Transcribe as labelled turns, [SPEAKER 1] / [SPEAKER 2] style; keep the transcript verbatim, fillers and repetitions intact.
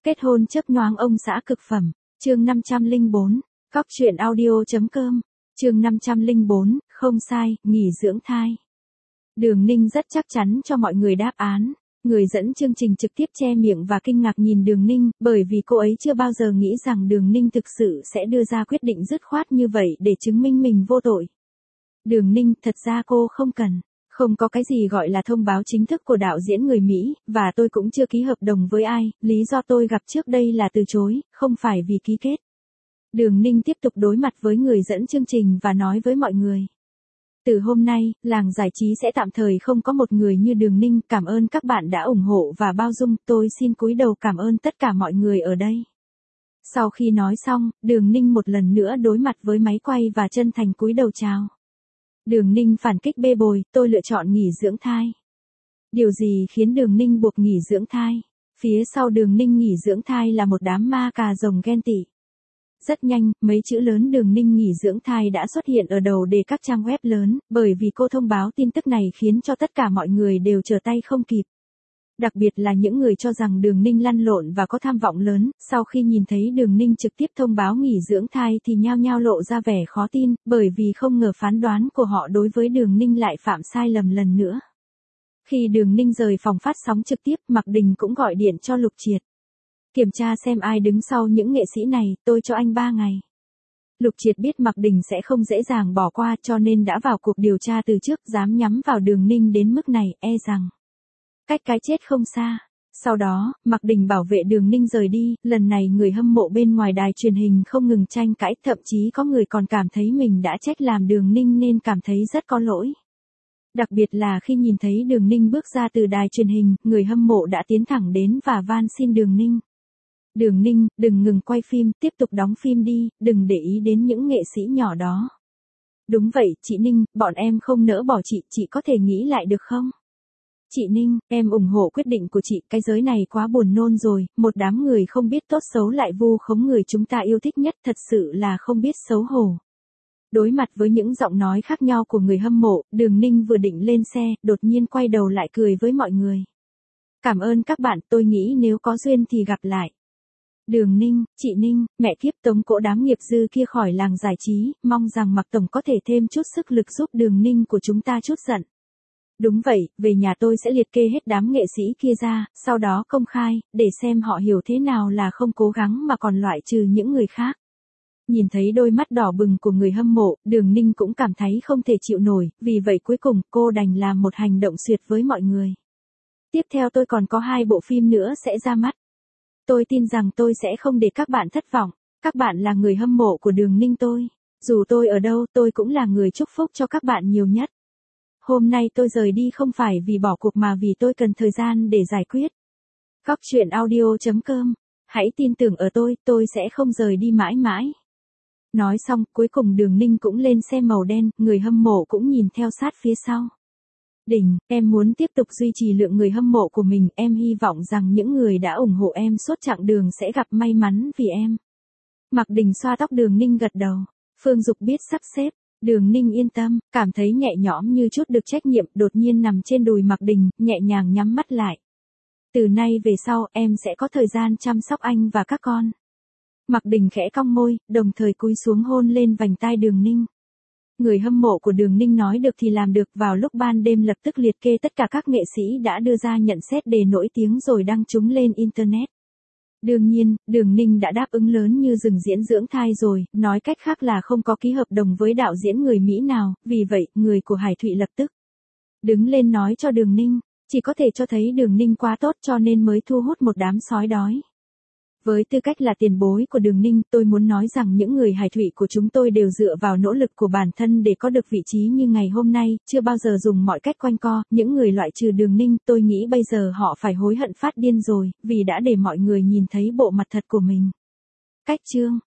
[SPEAKER 1] Kết hôn chớp nhoáng ông xã cực phẩm, chương năm trăm lẻ bốn, cóc truyện audio.com, chương năm trăm lẻ bốn, không sai, nghỉ dưỡng thai. Đường Ninh rất chắc chắn cho mọi người đáp án. Người dẫn chương trình trực tiếp che miệng và kinh ngạc nhìn Đường Ninh, bởi vì cô ấy chưa bao giờ nghĩ rằng Đường Ninh thực sự sẽ đưa ra quyết định dứt khoát như vậy để chứng minh mình vô tội. Đường Ninh, thật ra cô không cần. Không có cái gì gọi là thông báo chính thức của đạo diễn người Mỹ, và tôi cũng chưa ký hợp đồng với ai, lý do tôi gặp trước đây là từ chối, không phải vì ký kết. Đường Ninh tiếp tục đối mặt với người dẫn chương trình và nói với mọi người. Từ hôm nay, làng giải trí sẽ tạm thời không có một người như Đường Ninh, cảm ơn các bạn đã ủng hộ và bao dung, tôi xin cúi đầu cảm ơn tất cả mọi người ở đây. Sau khi nói xong, Đường Ninh một lần nữa đối mặt với máy quay và chân thành cúi đầu chào. Đường Ninh phản kích bê bối, tôi lựa chọn nghỉ dưỡng thai. Điều gì khiến Đường Ninh buộc nghỉ dưỡng thai? Phía sau Đường Ninh nghỉ dưỡng thai là một đám ma cà rồng ghen tị. Rất nhanh, mấy chữ lớn Đường Ninh nghỉ dưỡng thai đã xuất hiện ở đầu đề các trang web lớn, bởi vì cô thông báo tin tức này khiến cho tất cả mọi người đều trở tay không kịp. Đặc biệt là những người cho rằng Đường Ninh lăn lộn và có tham vọng lớn, sau khi nhìn thấy Đường Ninh trực tiếp thông báo nghỉ dưỡng thai thì nhao nhao lộ ra vẻ khó tin, bởi vì không ngờ phán đoán của họ đối với Đường Ninh lại phạm sai lầm lần nữa. Khi Đường Ninh rời phòng phát sóng trực tiếp, Mạc Đình cũng gọi điện cho Lục Triệt. Kiểm tra xem ai đứng sau những nghệ sĩ này, tôi cho anh ba ngày. Lục Triệt biết Mạc Đình sẽ không dễ dàng bỏ qua cho nên đã vào cuộc điều tra từ trước, dám nhắm vào Đường Ninh đến mức này, e rằng cách cái chết không xa. Sau đó, Mạc Đình bảo vệ Đường Ninh rời đi, lần này người hâm mộ bên ngoài đài truyền hình không ngừng tranh cãi, thậm chí có người còn cảm thấy mình đã trách làm Đường Ninh nên cảm thấy rất có lỗi. Đặc biệt là khi nhìn thấy Đường Ninh bước ra từ đài truyền hình, người hâm mộ đã tiến thẳng đến và van xin Đường Ninh. Đường Ninh, đừng ngừng quay phim, tiếp tục đóng phim đi, đừng để ý đến những nghệ sĩ nhỏ đó. Đúng vậy, chị Ninh, bọn em không nỡ bỏ chị, chị có thể nghĩ lại được không? Chị Ninh, em ủng hộ quyết định của chị, cái giới này quá buồn nôn rồi, một đám người không biết tốt xấu lại vu khống người chúng ta yêu thích nhất, thật sự là không biết xấu hổ. Đối mặt với những giọng nói khác nhau của người hâm mộ, Đường Ninh vừa định lên xe, đột nhiên quay đầu lại cười với mọi người. Cảm ơn các bạn, tôi nghĩ nếu có duyên thì gặp lại. Đường Ninh, chị Ninh, mẹ kiếp tống cỗ đám nghiệp dư kia khỏi làng giải trí, mong rằng Mạc Tổng có thể thêm chút sức lực giúp Đường Ninh của chúng ta chút giận. Đúng vậy, về nhà tôi sẽ liệt kê hết đám nghệ sĩ kia ra, sau đó công khai, để xem họ hiểu thế nào là không cố gắng mà còn loại trừ những người khác. Nhìn thấy đôi mắt đỏ bừng của người hâm mộ, Đường Ninh cũng cảm thấy không thể chịu nổi, vì vậy cuối cùng cô đành làm một hành động xuyệt với mọi người. Tiếp theo tôi còn có hai bộ phim nữa sẽ ra mắt. Tôi tin rằng tôi sẽ không để các bạn thất vọng, các bạn là người hâm mộ của Đường Ninh tôi. Dù tôi ở đâu tôi cũng là người chúc phúc cho các bạn nhiều nhất. Hôm nay tôi rời đi không phải vì bỏ cuộc mà vì tôi cần thời gian để giải quyết. Cóc truyện audio.com, hãy tin tưởng ở tôi, tôi sẽ không rời đi mãi mãi. Nói xong, cuối cùng Đường Ninh cũng lên xe màu đen, người hâm mộ cũng nhìn theo sát phía sau. Đình, em muốn tiếp tục duy trì lượng người hâm mộ của mình, em hy vọng rằng những người đã ủng hộ em suốt chặng đường sẽ gặp may mắn vì em. Mạc Đình xoa tóc Đường Ninh gật đầu. Phương Dục biết sắp xếp. Đường Ninh yên tâm, cảm thấy nhẹ nhõm như chút được trách nhiệm, đột nhiên nằm trên đùi Mạc Đình, nhẹ nhàng nhắm mắt lại. Từ nay về sau, em sẽ có thời gian chăm sóc anh và các con. Mạc Đình khẽ cong môi, đồng thời cúi xuống hôn lên vành tai Đường Ninh. Người hâm mộ của Đường Ninh nói được thì làm được, vào lúc ban đêm lập tức liệt kê tất cả các nghệ sĩ đã đưa ra nhận xét để nổi tiếng rồi đăng chúng lên Internet. Đương nhiên, Đường Ninh đã đáp ứng lớn như rừng diễn dưỡng thai rồi, nói cách khác là không có ký hợp đồng với đạo diễn người Mỹ nào, vì vậy, người của Hải Thụy lập tức đứng lên nói cho Đường Ninh, chỉ có thể cho thấy Đường Ninh quá tốt cho nên mới thu hút một đám sói đói. Với tư cách là tiền bối của Đường Ninh, tôi muốn nói rằng những người Hải Thụy của chúng tôi đều dựa vào nỗ lực của bản thân để có được vị trí như ngày hôm nay, chưa bao giờ dùng mọi cách quanh co, những người loại trừ Đường Ninh, tôi nghĩ bây giờ họ phải hối hận phát điên rồi, vì đã để mọi người nhìn thấy bộ mặt thật của mình. Cách chương